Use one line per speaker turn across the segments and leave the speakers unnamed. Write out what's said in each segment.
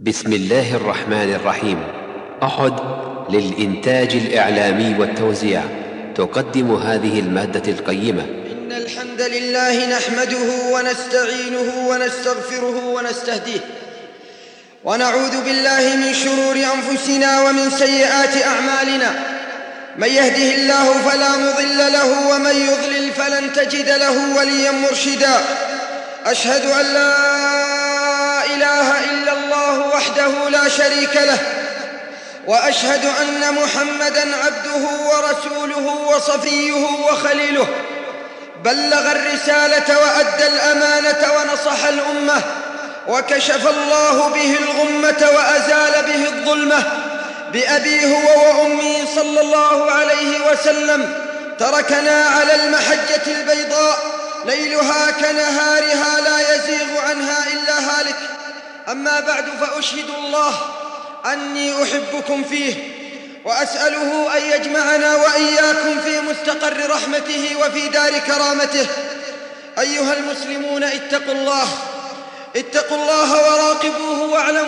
بسم الله الرحمن الرحيم. أحد للإنتاج الإعلامي والتوزيع تقدم هذه المادة القيمة.
إن الحمد لله نحمده ونستعينه ونستغفره ونستهديه، ونعوذ بالله من شرور أنفسنا ومن سيئات أعمالنا. من يهده الله فلا مضل له، ومن يضلل فلن تجد له وليا مرشدا. أشهد أن لا إله إلا الله وحده لا شريك له، وأشهد أن محمدًا عبده ورسوله وصفيه وخليله. بلغ الرسالة وأدى الأمانة ونصح الأمة، وكشف الله به الغمة وأزال به الظلمة. بأبيه هو وأمي صلى الله عليه وسلم تركنا على المحجة البيضاء، ليلها كنهارها لا يزيغ عنها إلا هالك. أما بعد، فأشهد الله أني أحبكم فيه، وأسأله أن يجمعنا وإياكم في مستقر رحمته وفي دار كرامته. أيها المسلمون، اتقوا الله وراقبوه،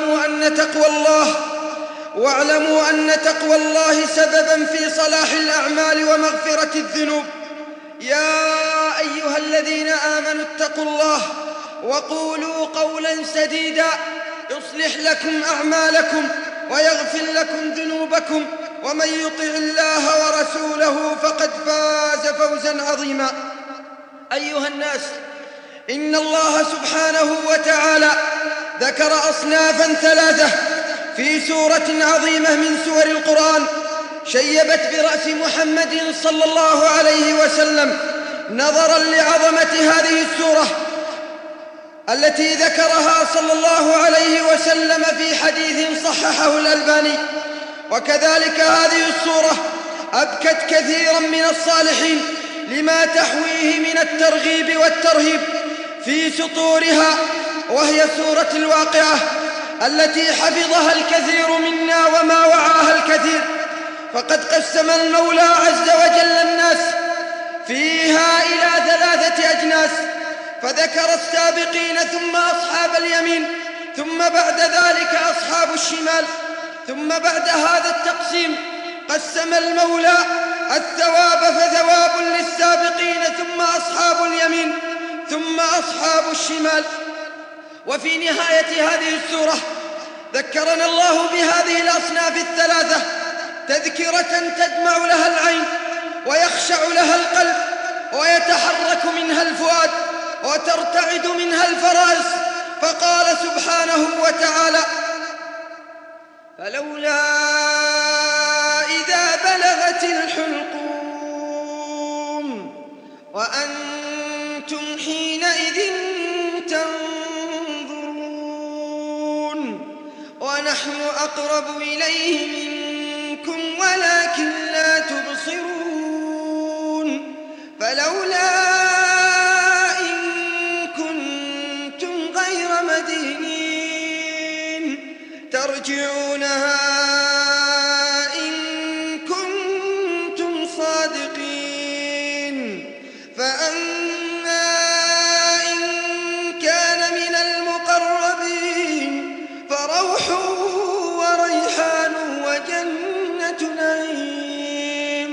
واعلموا أن تقوى الله سببا في صلاح الأعمال ومغفرة الذنوب. يا أيها الذين آمنوا اتقوا الله وقولوا قولا سديدا يصلح لكم أعمالكم ويغفر لكم ذنوبكم، ومن يطع الله ورسوله فقد فاز فوزا عظيما. أيها الناس، إن الله سبحانه وتعالى ذكر أصنافا ثلاثة في سورة عظيمة من سور القرآن شيبت برأس محمد صلى الله عليه وسلم. نظرا لعظمة هذه السورة التي ذكرها صلى الله عليه وسلم في حديث صححه الألباني، وكذلك هذه السورة أبكت كثيرا من الصالحين لما تحويه من الترغيب والترهيب في سطورها، وهي سورة الواقعة التي حفظها الكثير منا وما وعاها الكثير. فقد قسم المولى عز وجل الناس فيها إلى 3 أجناس، فذكر السابقين ثم أصحاب اليمين، ثم بعد ذلك أصحاب الشمال. ثم بعد هذا التقسيم قسم المولى الثواب فثواب للسابقين، ثم أصحاب اليمين، ثم أصحاب الشمال. وفي نهاية هذه السورة ذكرنا الله بهذه الأصناف الثلاثة تذكرة تدمع لها العين ويخشع لها القلب ويتحرك منها الفؤاد وترتعد منها الفرائص. فقال سبحانه وتعالى: فلولا إذا بلغت الحلقوم وأنتم حينئذ تنظرون ونحن أقرب إليه منكم ولكن لا تبصرون. فلولا ترجعونها إن كنتم صادقين. فأما إن كان من المقربين فروح وريحان وجنة نعيم.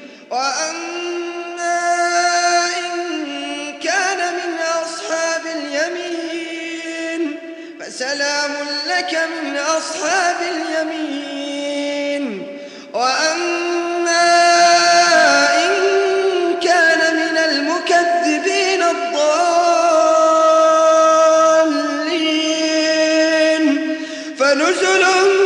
وأما إن كان من أصحاب اليمين فسلام لك من أصحاب اليمين. وأما إن كان من المكذبين الضالين فنزل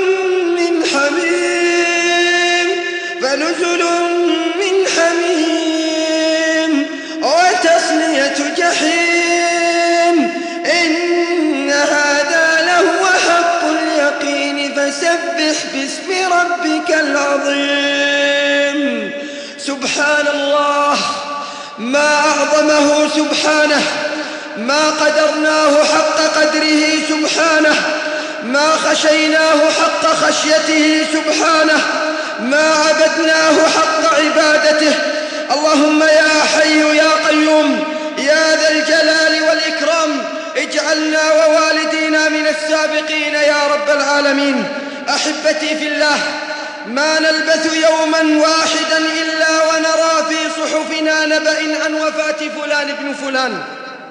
من حميم وتصلية جحيم. إن هذا لهو حق اليقين، فسبح باسم ربك العظيم. سبحان الله، ما أعظمه سبحانه، ما قدرناه حق قدره سبحانه، ما خشيناه حق خشيته سبحانه، ما عبدناه حق عبادته. اللهم يا حي يا قيوم يا ذا الجلال والإكرام، اجعلنا ووالدينا من السابقين يا رب العالمين. العالمين. أحبتي في الله، ما نلبث يوما واحدا إلا ونرى في صحفنا نبأ عن وفاة فلان ابن فلان،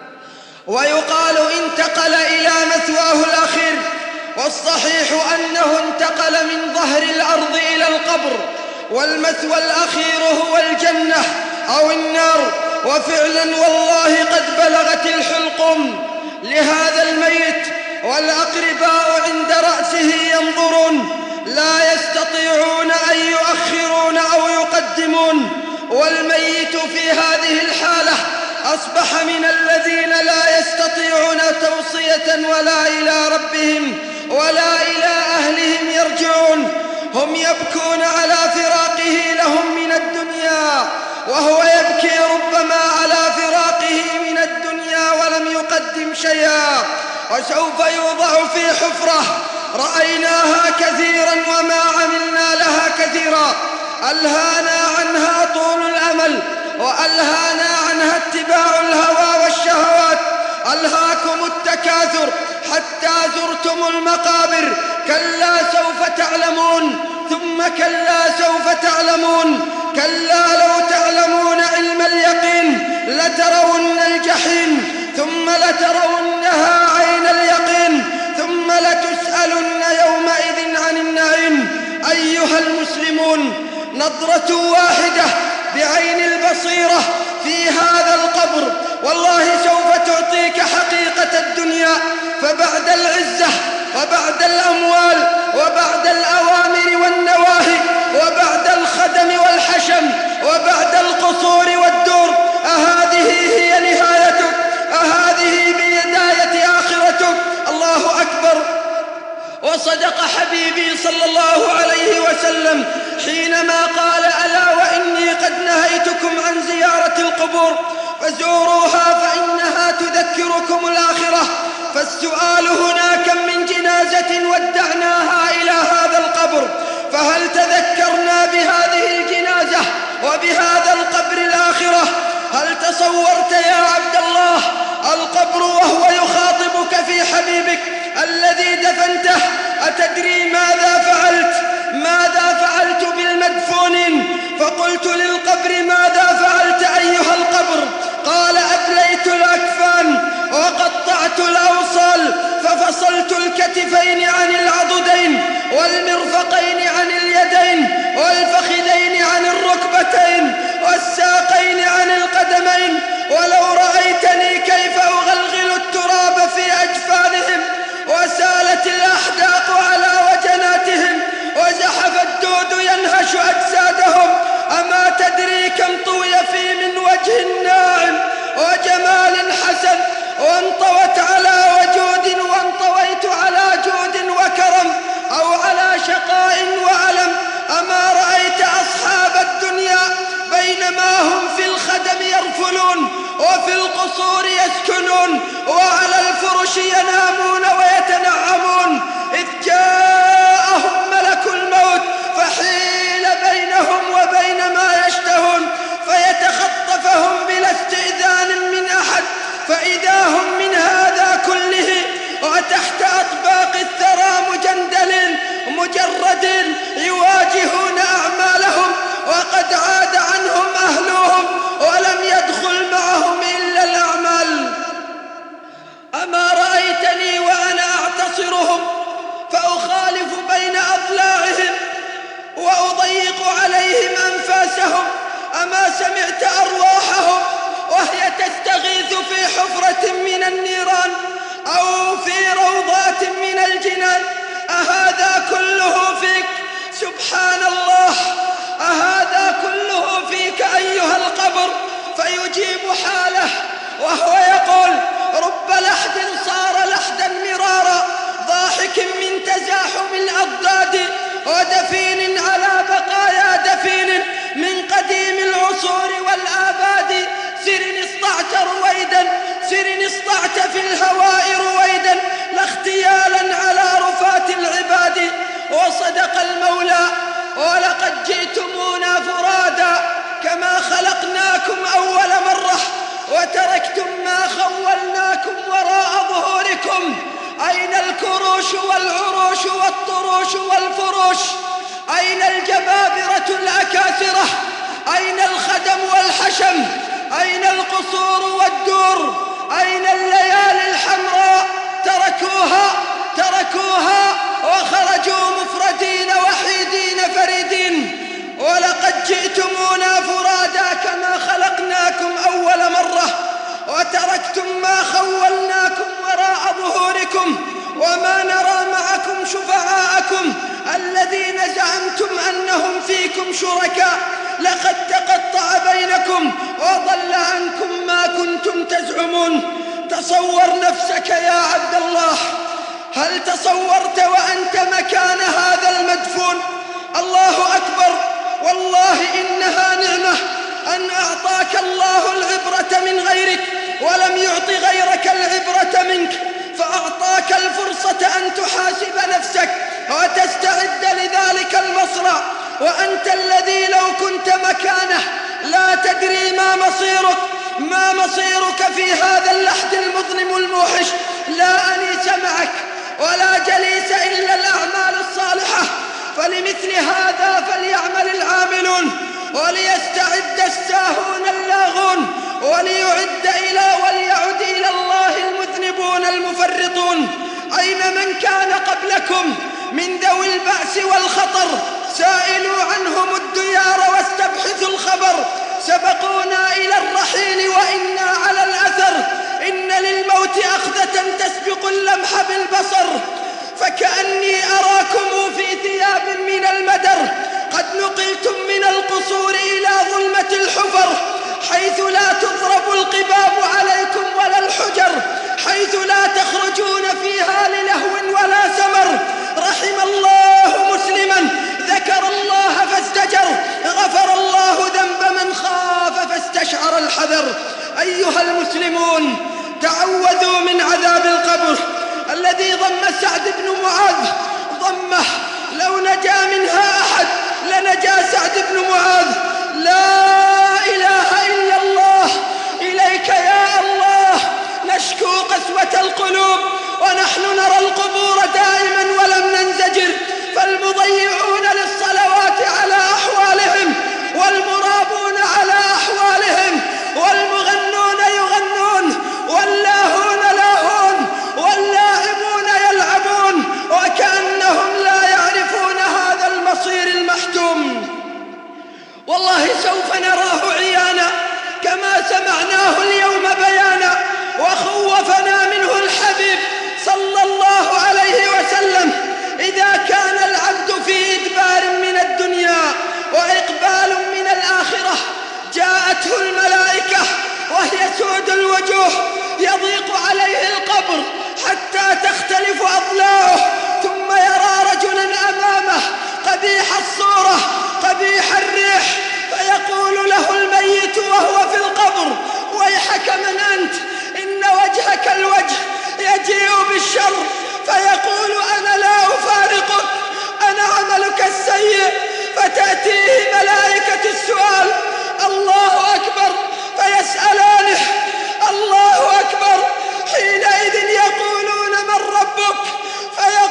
ويقال انتقل إلى مثواه الأخير، والصحيح أنه انتقل من ظهر الأرض إلى القبر، والمثوى الأخير هو الجنة أو النار. وفعلا والله قد بلغت الحلقم لهذا الميت، والأقرباء عند رأسه ينظرون، لا يستطيعون أن يؤخرون أو يقدمون، والميت في هذه الحالة أصبح من الذين لا يستطيعون توصية ولا إلى ربهم ولا إلى أهلهم يرجعون. هم يبكون على فراقه لهم من الدنيا، وهو يبكي ربما على فراقه من الدنيا ولم يقدم شيئا، وسوف يوضع في حفرة رأيناها كثيرا وما عملنا لها كثيرا، ألهانا عنها طول الأمل، وألهانا عنها اتباع الهوى والشهوات. ألهاكم التكاثر حتى زرتم المقابر، كلا سوف تعلمون، ثم كلا سوف تعلمون، كلا لو تعلمون علم اليقين لترون الجحيم، ثم لترونها عين اليقين، ثم لتسألن يومئذ عن النعيم. أيها المسلمون، نظرة واحدة بعين البصيرة في هذا القبر والله سوف تعطيك حقيقة الدنيا. فبعد العزة وبعد الأموال وبعد الأوامر والنواهي وبعد الخدم والحشم وبعد القصور والدور، أهذه هي نهايتك؟ أهذه بداية آخرتك؟ الله أكبر. وصدق حبيبي صلى الله عليه وسلم حينما قال: ألا وإني قد نهيتكم عن زيارة القبور فزوروها فإنها تذكركم الآخرة. فالسؤال هنا: كم من جنازة ودعناها إلى هذا القبر، فهل تذكرنا بهذه الجنازة وبهذا القبر الآخرة؟ هل تصورت يا عبد الله القبر وهو يخاطبك في حبيبك الذي دفنته؟ أتدري ماذا فعلت؟ ماذا فعلت بالمدفونين؟ فقلت للقبر: ماذا فعلت أيها القبر؟ قال: أبليت الأكفان وقطعت الأوصال، ففصلت الكتفين عن العضدين والمرفقين عن اليدين والفخذين عن الركبتين والساقين عن القدمين. ولو رأيتني كيف أغلغل التراب في أجفانهم، وسالت الأحداق على وجناتهم، وزحف الدود ينهش أجسادهم، أما تدري كم طوي في من وجه ناعم وجمال حسن، وانطوت على وجود وانطويت على جود وكرم، أو على شقاء وألم. أما رأيت أصحاب الدنيا بينما هم في الخدم يرفلون وفي القصور يسكنون وعلى الفرش ينامون ويتنعمون، إذ جاءهم ملك الموت فحيل بينهم وبين ما يشتهون، فيتخطفهم بلا استئذان من أحد، فإذا هم من هذا كله وتحت أطباق الثرى مجردين يواجهون أعمالهم، وقد عاد عنهم أهلهم ولم يدخل معهم إلا الأعمال. أما رأيتني وأنا أعتصرهم فأخالف بين أضلاعهم وأضيق عليهم أنفاسهم؟ أما سمعت أرواحهم وهي تستغيث في حفرة من النيران أو في روضات من الجنان؟ أهذا كله فيك؟ سبحان الله، أهذا كله فيك أيها القبر؟ فيجيب حاله وهو يقول: رب لحد صار لحدا مرارا، ضاحك من تزاحم الأضداد، ودفين على بقايا دفين من قديم العصور والآباد. سر اصطعت رويدا، سر اصطعت في الهواء رويدا، لا اختيالا على رفات العباد. وصدق المولى: ولقد جئتمونا فرادا كما خلقناكم أول مرة، وتركتم ما خولناكم وراء ظهوركم. أين الكروش والعروش والطيور أين الجبابرة الأكاثرة؟ أين الخدم والحشم؟ أين القصور والدور؟ أين الليالي الحمراء؟ تركوها وخرجوا مفردين وحيدين فريدين. ولقد جئتمونا فرادا كما خلقناكم أول مرة، وتركتم ما خولناكم وراء ظهوركم، وما نرى معكم شفعاءكم الذين زعمتم أنهم فيكم شركاء. لقد تقطع بينكم وضل عنكم ما كنتم تزعمون. تصور نفسك يا عبد الله، هل تصورت وأنت مكان هذا المدفون؟ الله أكبر، والله إنها نعمة أن أعطاك الله العبرة من غيرك ولم يعط غيرك العبرة منك، فأعطاك الفرصة أن تحاسب نفسك وتستعد لذلك المصرع، وأنت الذي لو كنت مكانه لا تدري ما مصيرك في هذا اللحد المظلم الموحش. لا أنيس معك ولا جليس إلا الأعمال الصالحة، فلمثل هذا فليعمل العاملون، وليستعد الساهون اللاغون، وليعد إلى الله المذنبون المفرطون. أين من كان قبلكم من ذوي البأس والخطر؟ سائلوا عنهم الديار واستبحثوا الخبر. سبقونا إلى الرحيل وإنا على الأثر، إن للموت أخذة تسبق اللمح بالبصر. فكأني أراكم في ثياب من المدر، قد نقلتم من القصور إلى ظلمة الحفر، حيث لا تضرب القباب عليكم ولا الحجر، حيث لا تخرجون فيها للهو ولا سمر. رحم الله مسلما ذكر الله فاستجر، غفر الله ذنب من خاف فاستشعر الحذر. أيها المسلمون، تعوذوا من عذاب القبر الذي ضم سعد بن معاذ ضمه لو نجا منها أحد لنجا سعد بن معاذ. لا إله إلا الله، إليك يا الله نشكو قسوة القلوب، ونحن نرى القبور دائما ولم ننزجر، فالمضيعون للصلوات على أحوالهم، والمرابون على أحوالهم، والمغنون يغنون، واللاهون لاهون، واللاعبون يلعبون، وكأنهم لا يعرفون هذا المصير المحتوم. والله سوف نراه عيانا كما سمعناه اليوم بيانا، وخوفنا منه الحبيب صلى الله عليه وسلم. إذا كان العبد في إدبار من الدنيا وإقبال من الآخرة، جاءته الملائكة وهي سود الوجوه، يضيق عليه القبر حتى تختلف أضلاعه، ثم يرى رجلا أمامه قبيح الصورة قبيح الريح، فيقول له الميت وهو في القبر: ويحك من أنت؟ إن وجهك الوجه يجيء بالشر. فيقول: أنا لا أفارقك، أنا عملك السيء. فتأتيه ملائكة السؤال: الله أكبر، فيسألانه: الله أكبر. حينئذ يقولون: من ربك؟ فيقول: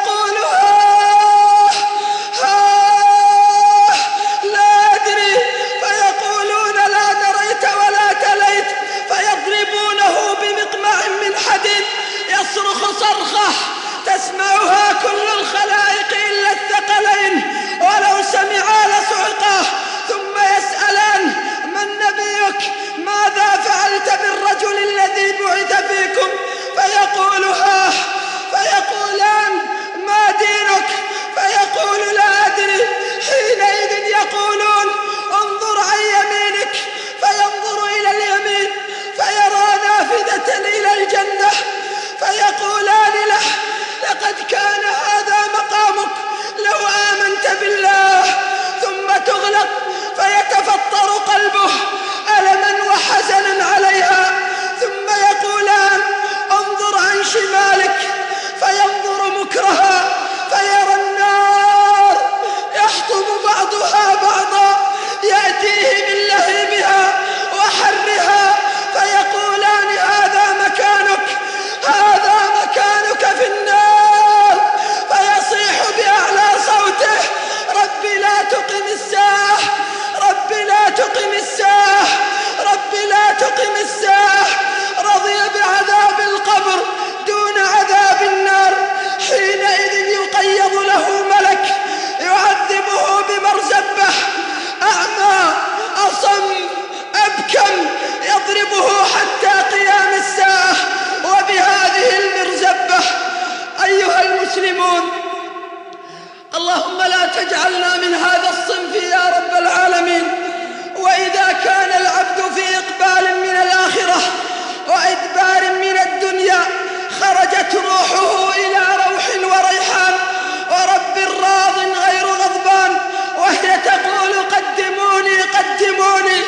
تجعلنا من هذا الصنف يا رب العالمين. وإذا كان العبد في إقبال من الآخرة وإدبار من الدنيا خرجت روحه إلى روح وريحان ورب راض غير غضبان، وهي تقول قدموني قدموني.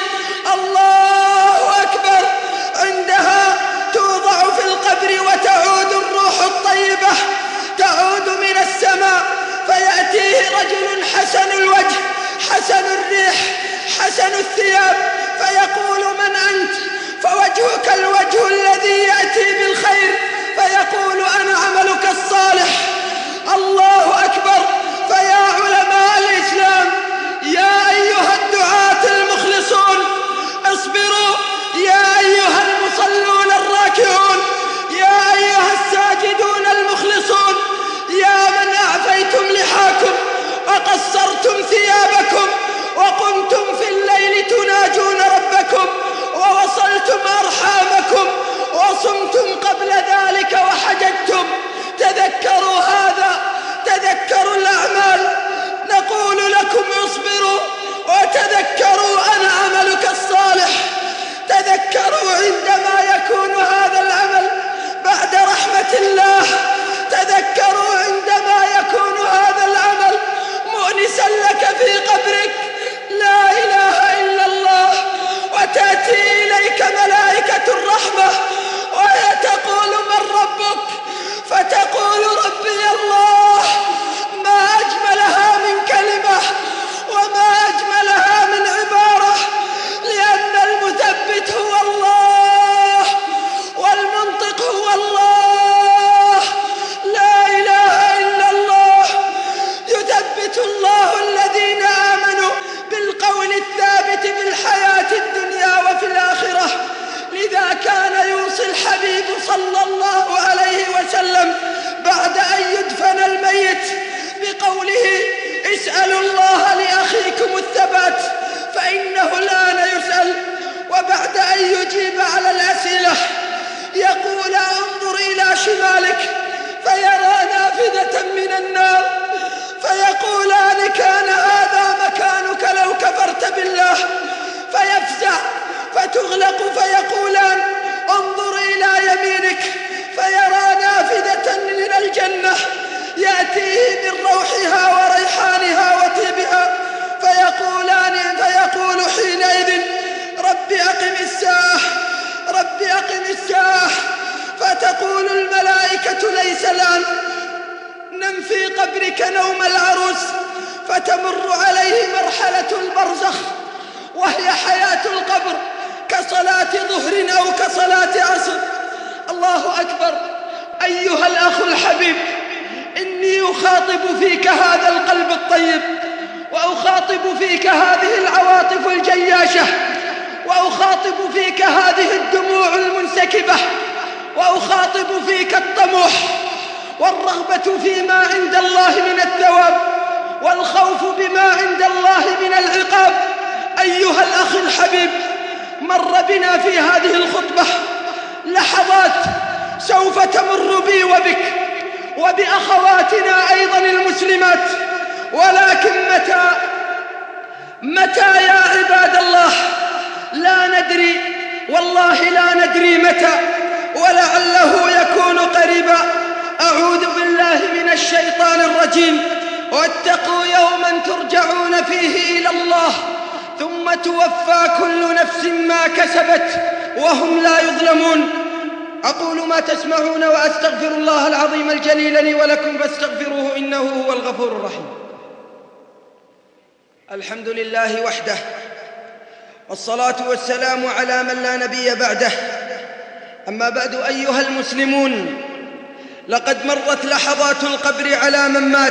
الله أكبر. عندها توضع في القبر وتعود الروح الطيبة، تعود من السماء، فيأتيه رجل حسن الوجه حسن الريح حسن الثياب، فيقول من أنت؟ فوجهك الوجه الذي يأتي بالخير، فيقول أنا عملك الصالح. الله أكبر. فيا علماء الإسلام، يا أيها الدعاة المخلصون اصبروا، يا أيها المصلون الراكعون، يا أيها الساجدون المخلصون، يا من أعفيتم لحاكم وقصرتم ثيابكم وقمتم في الليل تناجون ربكم ووصلتم أرحامكم وصمتم قبل ذلك وحججتم، تذكروا هذا، تذكروا الأعمال. نقول لكم اصبروا وتذكروا أنا عملك الصالح. تذكروا عندما يكون هذا العمل بعد رحمة الله، تذكروا عندما يكون هذا العمل مؤنسا لك في قبرك، لا إله إلا الله، وتأتي إليك ملائكة الرحمة وهي تقول من ربك؟ فتقول ربي الله. ما أجملها من كلمة وما أجملها من عبارة، لأن المثبت هو الله والمنطق هو الله، لا إله إلا الله. يثبت الله الذين آمنوا بالقول الثابت في الحياة الدنيا وفي الآخرة. لذا كان يوصي الحبيب صلى الله عليه وسلم بعد أن يدفن الميت بقوله اسألوا الله لأخيكم الثبات فإنه الآن يسأل. وبعد أن يجيب على الأسئلة يقول انظر إلى شمالك فيرى نافذة من النار، فيقولان كان هذا مكانك لو كفرت بالله، فيفزع فتغلق، فيقولان انظر إلى يمينك فيرى نافذة من الجنة يأتيه من روحها وريحانها وطيبها، فيقول حينئذ رب أقم الساعة رب أقم الساعة. فتقول الملائكة ليس الآن، نم في قبرك نوم العروس. فتمر عليه مرحلة البرزخ وهي حياة القبر كصلاة ظهر أو كصلاة عصر. الله أكبر. أيها الأخ الحبيب، إني أخاطب فيك هذا القلب الطيب، وأخاطب فيك هذه العواطف الجياشة، وأخاطب فيك هذه الدموع المنسكبة، وأخاطب فيك الطموح والرغبة فيما عند الله من الثواب والخوف بما عند الله من العقاب. أيها الأخ الحبيب، مر بنا في هذه الخطبة لحظات سوف تمر بي وبك وبأخواتنا أيضا المسلمات، ولكن متى يا عباد الله؟ لا ندري، والله لا ندري متى، ولعله يكون قريبا. أعوذ بالله من الشيطان الرجيم. واتقوا يوما ترجعون فيه إلى الله ثم توفى كل نفس ما كسبت وهم لا يظلمون. أقول ما تسمعون وأستغفر الله العظيم الجليل لي ولكم فاستغفروه إنه هو الغفور الرحيم. الحمد لله وحده، والصلاة والسلام على من لا نبي بعده. أما بعد أيها المسلمون، لقد مرت لحظات القبر على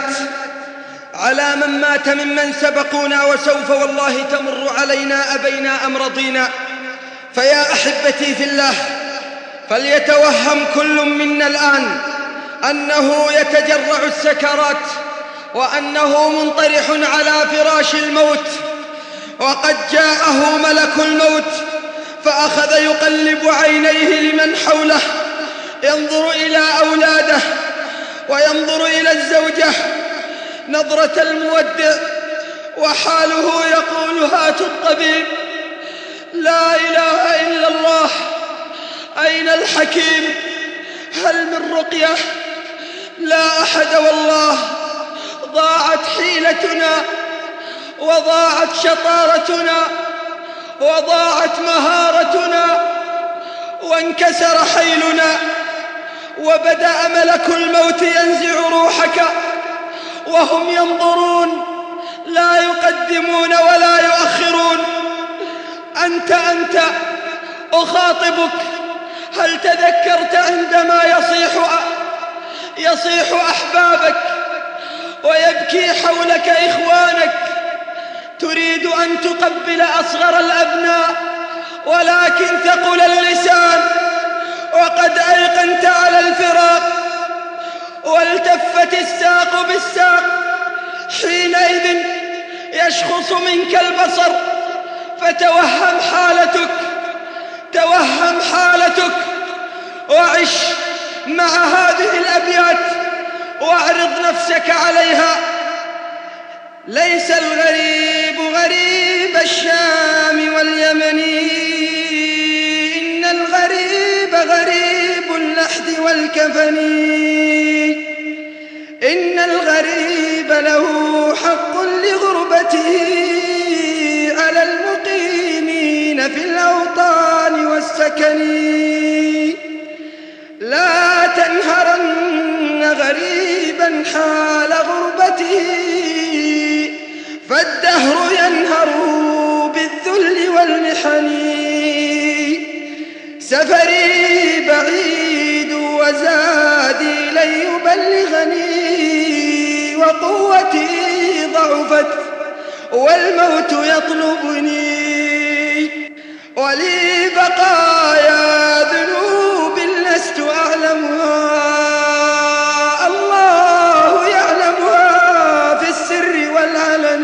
من مات ممن سبقونا، وسوف والله تمر علينا أبينا أم رضينا. فيا أحبتي في الله، فليتوهم كل منا الآن أنه يتجرع السكرات، وأنه منطرح على فراش الموت، وقد جاءه ملك الموت فأخذ يقلب عينيه لمن حوله، ينظر إلى أولاده وينظر إلى الزوجة. نظرة المودع وحاله يقول هاتوا الطبيب. لا إله إلا الله. أين الحكيم؟ هل من رقية؟ لا أحد والله. ضاعت حيلتنا وضاعت شطارتنا وضاعت مهارتنا وانكسر حيلنا، وبدأ ملك الموت ينزع روحك وهم ينظرون لا يقدمون ولا يؤخرون. أنت أخاطبك، هل تذكرت عندما يصيح أحبابك ويبكي حولك إخوانك، تريد أن تقبل أصغر الأبناء ولكن ثقل اللسان وقد أيقنت على الفراق والتفت الساق بالساق، حينئذ يشخص منك البصر فتوهم حالتك وعش مع هذه الأبيات واعرض نفسك عليها. ليس الغريب غريب الشام واليمن، إن الغريب غريب اللحد والكفن، إن الغريب له حق لغربته على المقيمين في الأوطان والسكن. لا تنهرن غريبا حال غربته، فالدهر ينهر بالذل والمحن. سفري بعيد وزادي لن يبلغني، وقوتي ضعفت والموت يطلبني، ولي بقايا ذنوب لست أعلمها، الله يعلمها في السر والعلن.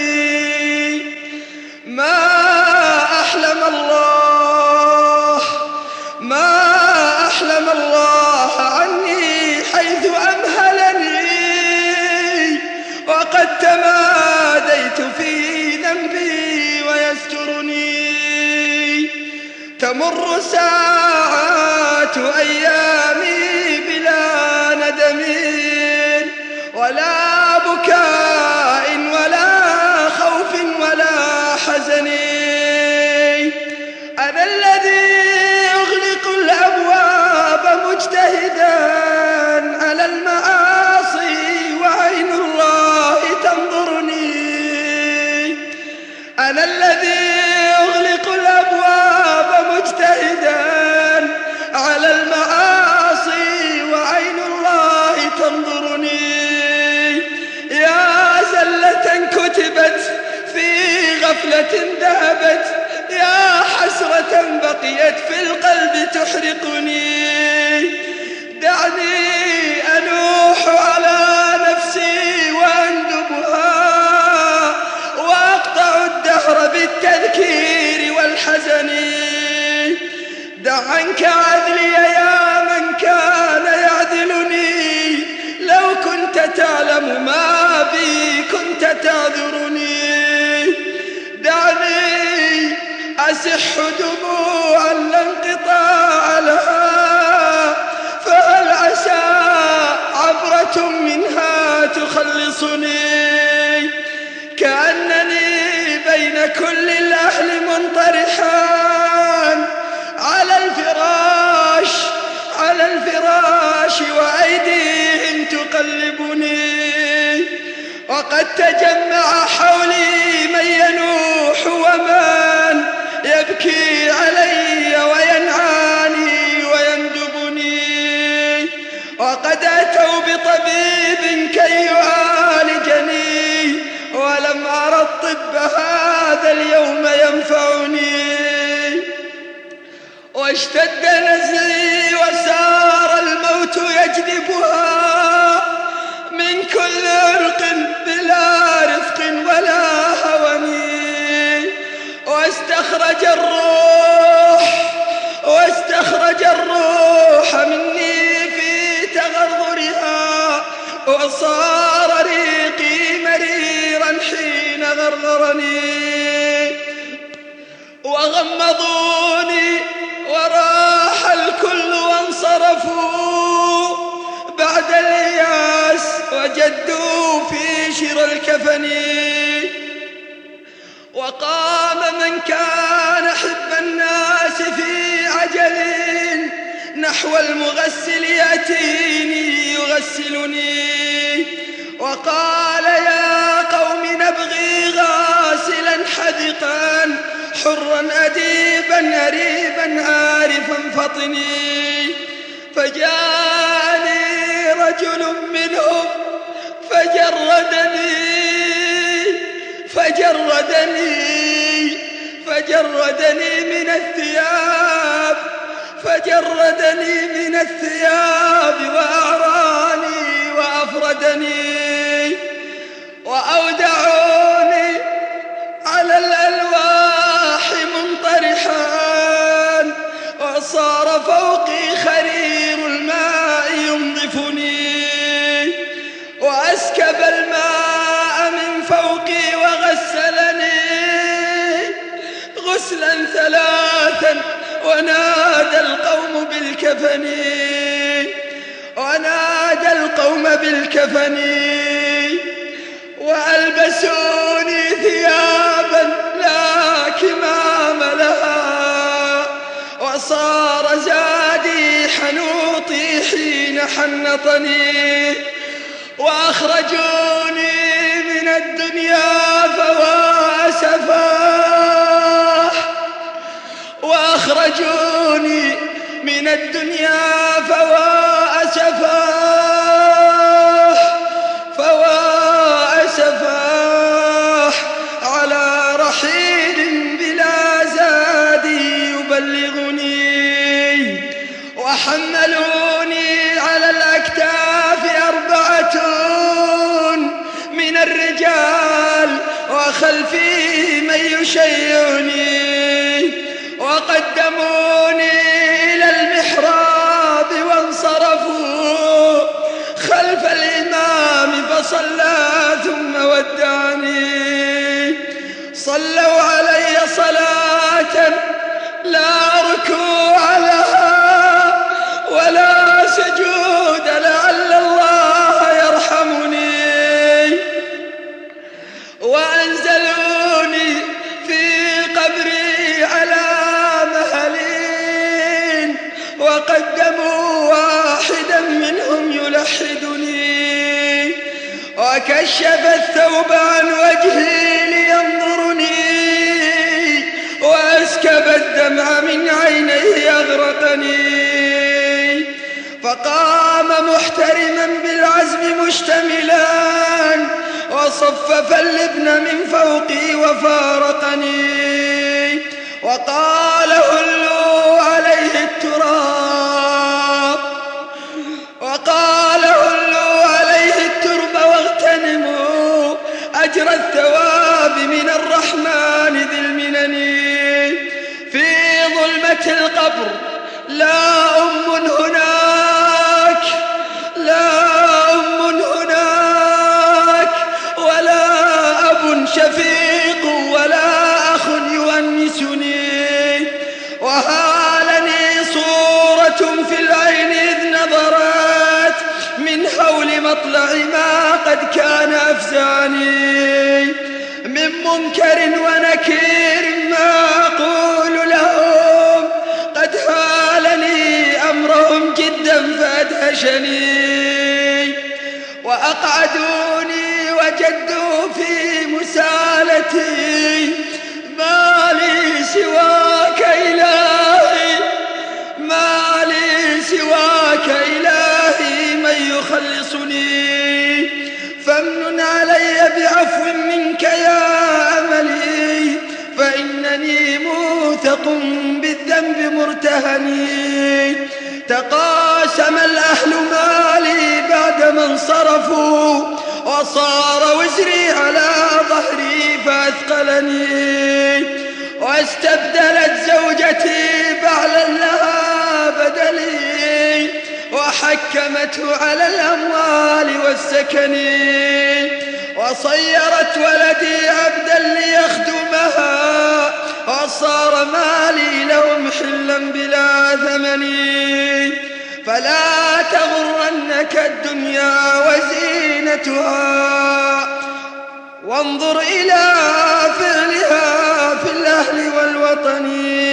ما أحلم الله عني حيث أمهلني، وقد تماديت في ذنبي ويسترني. تمر ساعات أيامي بلا ندم ولا بكاء ولا خوف ولا حزن. أنا الذي أغلق الأبواب مجتهدا على المعاصي وعين الله تنظرني. أنا الذي أغلق الأبواب مجتهدا على المعاصي وعين الله تنظرني. يا زلة كتبت في غفلة ذهبت، يا حسرة بقيت في القلب تحرقني. دعني أنوح على نفسي وأندبها، وأقطع الدهر بالتذكير والحزن. دع عنك عدلي يا من كان يعذلني، لو كنت تعلم ما بي كنت تعذرني. دعني أسح دموعا لا انقطاع لها، فهل عسى عبرة منها تخلصني. كأنني بين كل الأهل منطرحان على الفراش وأيديهم تقلبني، وقد تجمع حولي من ينوح ومن يبكي علي وينعاني ويندبني، وقد أتوا بطبيب كي يعالجني، ولم أرى الطب هذا اليوم ينفعني. واشتد نزعي وسار الموت يجذبها من كل عرق بلا رفق ولا هون، واستخرج الروح مني في تغرغرها، وصار ريقي وجدوا في شرى الكفن. وقام من كان حب الناس في عجل نحو المغسل يأتيني يغسلني، وقال يا قوم نبغي غاسلا حذقا حرا أديبا أريبا عارفا فطني. فجاءني رجل منهم فجردني من الثياب وأعراني وأفردني، وأودعوني على الألواح منطرحا، وصار فوقي خرير الماء ينظفني، وأسكب الماء من فوقي وغسلني غسلا ثلاثا، ونادى القوم بالكفن وألبسوني ثيابا لا كمام لها، وصار زادي حنوطي حين حنطني، وأخرجوني من الدنيا فوا أسفاه، وأخرجوني من الدنيا فوا أسفاه على رحيل بلا زاد يبلغني، وحملوني على الأكتاف 4 من الرجال، وخلفي من يشيعني، وقدموني إلى المحراب وانصرفوا خلف الإمام فصلى ثم ودعني. صلوا علي صلاة لا ركوع لها ولا سجود لعل الله يرحمني، وأنزلوني في قبري على مهلين، وقدموا واحدا منهم يلحدني، وكشف الثوب عن وجهي لينظرني، وأسكب الدمع من عينيه أغرقني. فقام محترما بالعزم مشتملا، وصفف اللبن من فوقي وفارقني، وقال هلوا عليه الترب واغتنموا أجر الثواب من الرحمن ذي المنن. في ظلمة القبر لا أم هناك ولا أب شفيق ولا أخ يؤنسني، وهالني صورة في العين إذ نظرت من هول مطلع ما قد كان أفزعني، من منكر ونكير ما أقول لهم، قد هالني أمرهم جدا فأدهشني، وأقعدوني وجدوا في مسالتي ما لي سواك إلهي من يخلصني، فامنن علي بعفو منك يا أملي، فإنني موثق بالذنب مرتهني. تقاسم الأهل مالي بعدما انصرفوا، وصار وزري على ظهري فأثقلني، واستبدلت زوجتي بعلا لها بدلي، وحكمته على الأموال والسكن، وصيرت ولدي عبدا ليخدمها، وصار مالي لهم حلا بلا ثمن. فلا تغرنك الدنيا وزينتها، وانظر إلى فعلها في الأهل والوطن،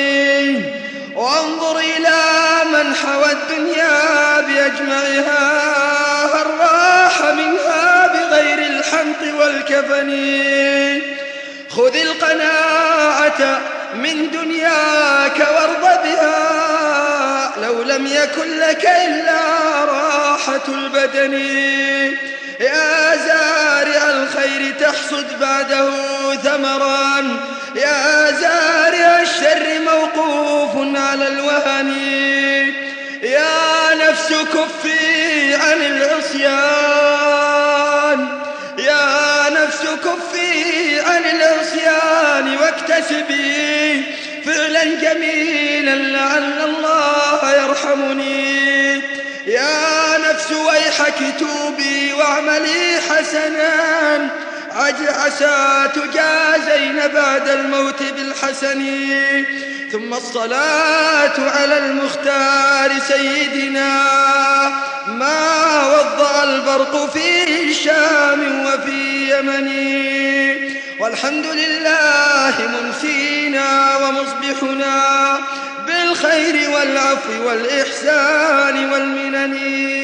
وانظر إلى من حوى الدنيا بأجمعها، هل راح منها بغير الحنط والكفن. خذ القناعة من دنياك وارض بها، لو لم يكن لك إلا راحة البدن. يا زارع الخير تحصد بعده ثمرا، يا زارع الشر موقوف على الوهن. يا نفس كفي عن العصيان، يا نفس كفي عن العصيان واكتسبي فعلا جميلا لعل الله يرحمني. يا نفس ويحك توبي واعملي حسنا، عسى تجازين بعد الموت بالحسن. ثم الصلاة على المختار سيدنا، ما وضع البرق في الشام وفي يمن. والحمد لله ممسينا ومصبحنا بالخير والعفو والإحسان والمنن.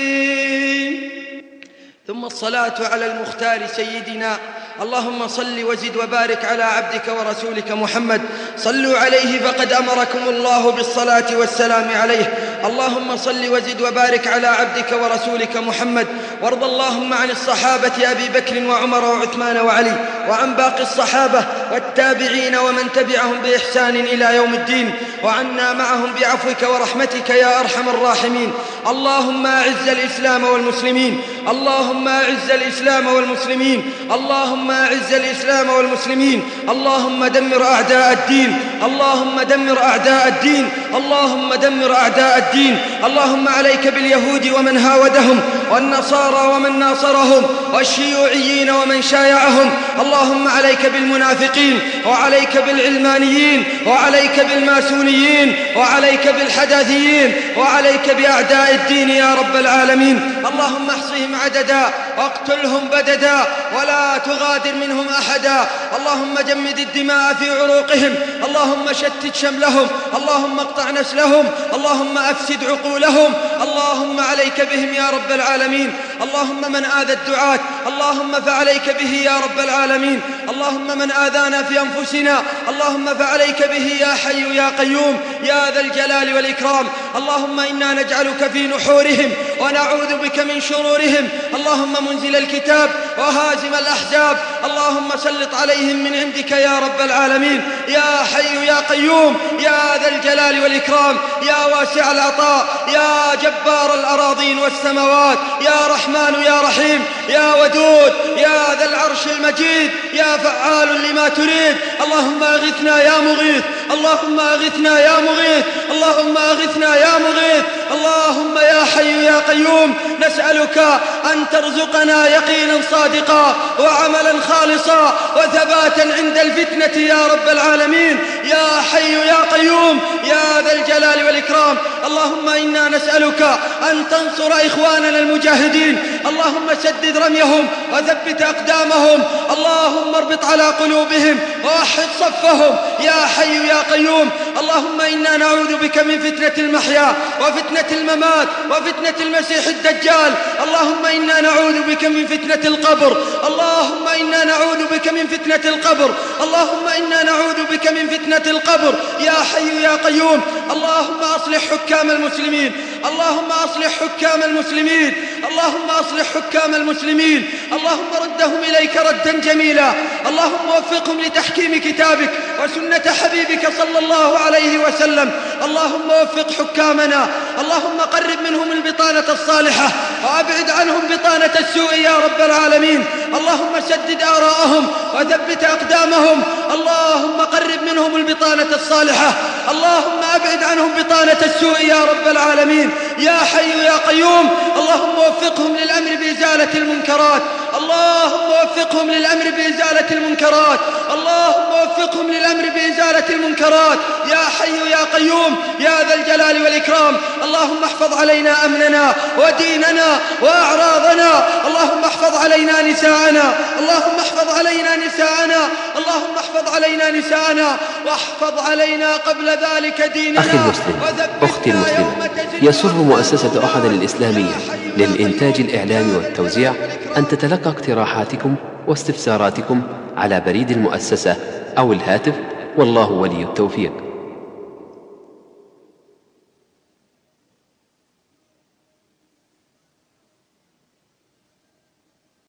ثم الصلاة على المختار سيدنا، اللهم صل وزد وبارك على عبدك ورسولك محمد. صلوا عليه فقد أمركم الله بالصلاة والسلام عليه. اللهم صل وزد وبارك على عبدك ورسولك محمد. وارض اللهم عن الصحابة أبي بكر وعمر وعثمان وعلي، وعن باقي الصحابة والتابعين ومن تبعهم بإحسان إلى يوم الدين، وعنا معهم بعفوك ورحمتك يا أرحم الراحمين. اللهم أعز الإسلام والمسلمين، اللهم أعز الإسلام والمسلمين، اللهم أعز الإسلام والمسلمين. اللهم دمر أعداء الدين، اللهم دمر أعداء الدين، اللهم دمر أعداء الدين. اللهم عليك باليهود ومن هاودهم، والنصارى ومن ناصرهم، والشيوعيين ومن شايعهم. اللهم عليك بالمنافقين، وعليك بالعلمانيين، وعليك بالماسونيين، وعليك بالحداثيين، وعليك بأعداء الدين يا رب العالمين. اللهم احصهم عددا واقتلهم بددا ولا تغادر منهم أحدا. اللهم جمد الدماء في عروقهم، اللهم شتت شملهم، اللهم اقطع نسلهم، اللهم أفسد عقولهم. اللهم عليك بهم يا رب العالمين. اللهم من آذى الدعاة اللهم فعليك به يا رب العالمين. اللهم من آذانا في أنفسنا اللهم فعليك به يا حي يا قيوم يا ذا الجلال والإكرام. اللهم إنا نجعلك في نحورهم ونعوذ بك من شرورهم. اللهم منزل الكتاب وهازم الأحزاب، اللهم سلط عليهم من عندك يا رب العالمين. يا حي يا قيوم يا ذا الجلال والإكرام، يا واسع العطاء، يا جبار الأراضين والسماوات، يا رحمن يا رحيم، يا ودود، يا ذا العرش المجيد، يا فعال لما تريد. اللهم أغثنا يا مغيث، اللهم أغثنا يا مغيث، اللهم أغثنا يا مغيث. اللهم يا حي يا قيوم نسألك أن ترزقنا يقينا صادقا وعملا خالصا وثباتا عند الفتنة يا رب العالمين. يا حي يا قيوم يا ذا الجلال والإكرام. اللهم إنا نسألك أن تنصر إخواننا المجاهدين، اللهم سدد رميهم وثبت أقدامهم، اللهم اربط على قلوبهم ووحد صفهم يا حي يا قيوم. اللهم إنا نعوذ بك من فتنة المحيا وفتنة الممات وفتنة المسيح الدجال. اللهم إنا نعوذ بك من فتنة القبر، اللهم إنا نعوذ بك من فتنة القبر، اللهم إنا نعوذ بك من فتنة القبر يا حي يا قيوم. اللهم أصلح حكام المسلمين، اللهم أصلح حكام المسلمين، اللهم أصلح حكام المسلمين. اللهم ردهم إليك ردا جميلا، اللهم وفقهم لتحكيم كتابك وسنة حبيبك صلى الله عليه وسلم. اللهم وفق حكامنا، اللهم قرب منهم البطانة الصالحة وأبعد عنهم بطانة السوء يا رب العالمين. اللهم سدد آراءهم وثبت أقدامهم، اللهم قرب منهم البطانة الصالحة، اللهم أبعد عنهم بطانة السوء يا رب العالمين. يا حي يا قيوم اللهم وفقهم للأمر بإزالة المنكرات، اللهم وفقهم للأمر بإزالة المنكرات، اللهم وفقهم للأمر بإزالة المنكرات يا حي يا قيوم يا ذا الجلال والإكرام. اللهم احفظ علينا أمننا وديننا وأعراضنا، اللهم احفظ علينا نساءنا، اللهم احفظ علينا نساءنا، اللهم احفظ علينا نساءنا، واحفظ علينا قبل ذلك ديننا.
أخي المسلم، أختي المسلمة، يسر مؤسسة أحد الإسلامية للإنتاج الإعلامي والتوزيع أن تتلقى اقتراحاتكم واستفساراتكم على بريد المؤسسة أو الهاتف، والله ولي التوفيق.